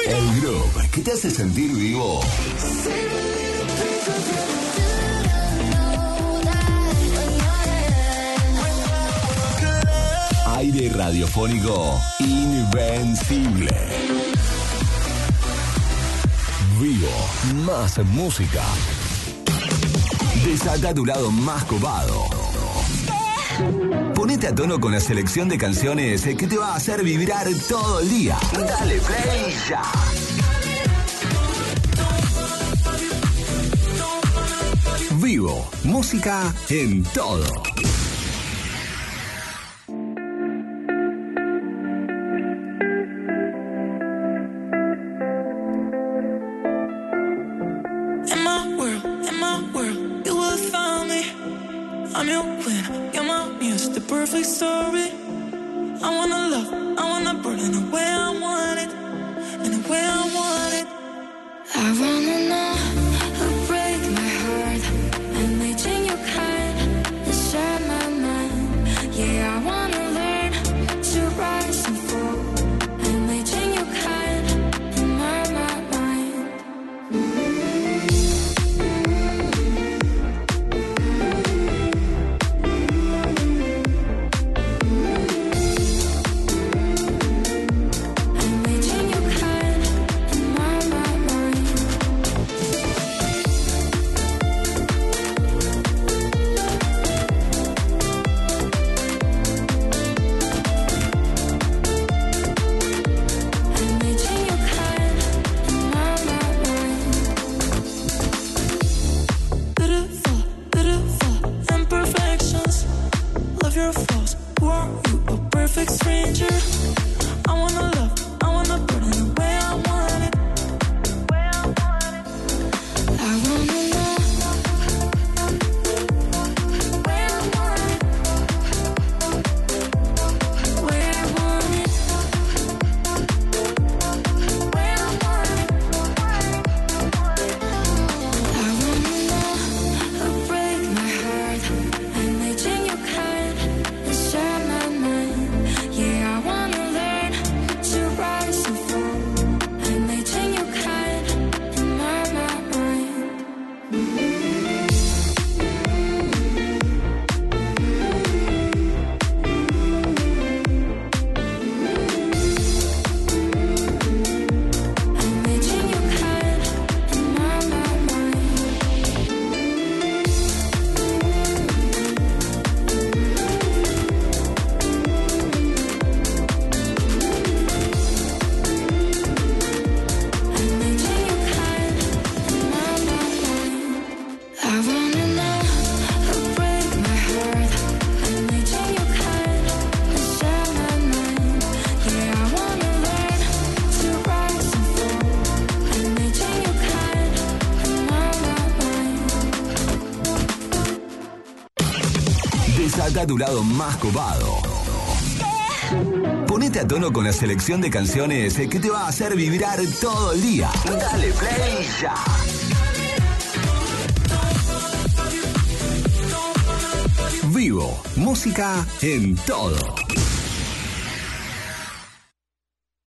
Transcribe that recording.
El groove que te hace sentir vivo. Aire radiofónico invencible. Vivo, más música. Desata tu lado más copado. Ponete a tono con la selección de canciones que te va a hacer vibrar todo el día. Dale play ya. Vivo, música en todo. Perfect story. I wanna love, I wanna burn in the way I want it, in the way I want it. I wanna know who break my heart and they change your kind and share my mind. Yeah, I wanna learn to rise and fall and they change your kind and my mind. Desata tu lado más copado. Ponete a tono con la selección de canciones que te va a hacer vibrar todo el día. Dale play ya. Vivo, música en todo.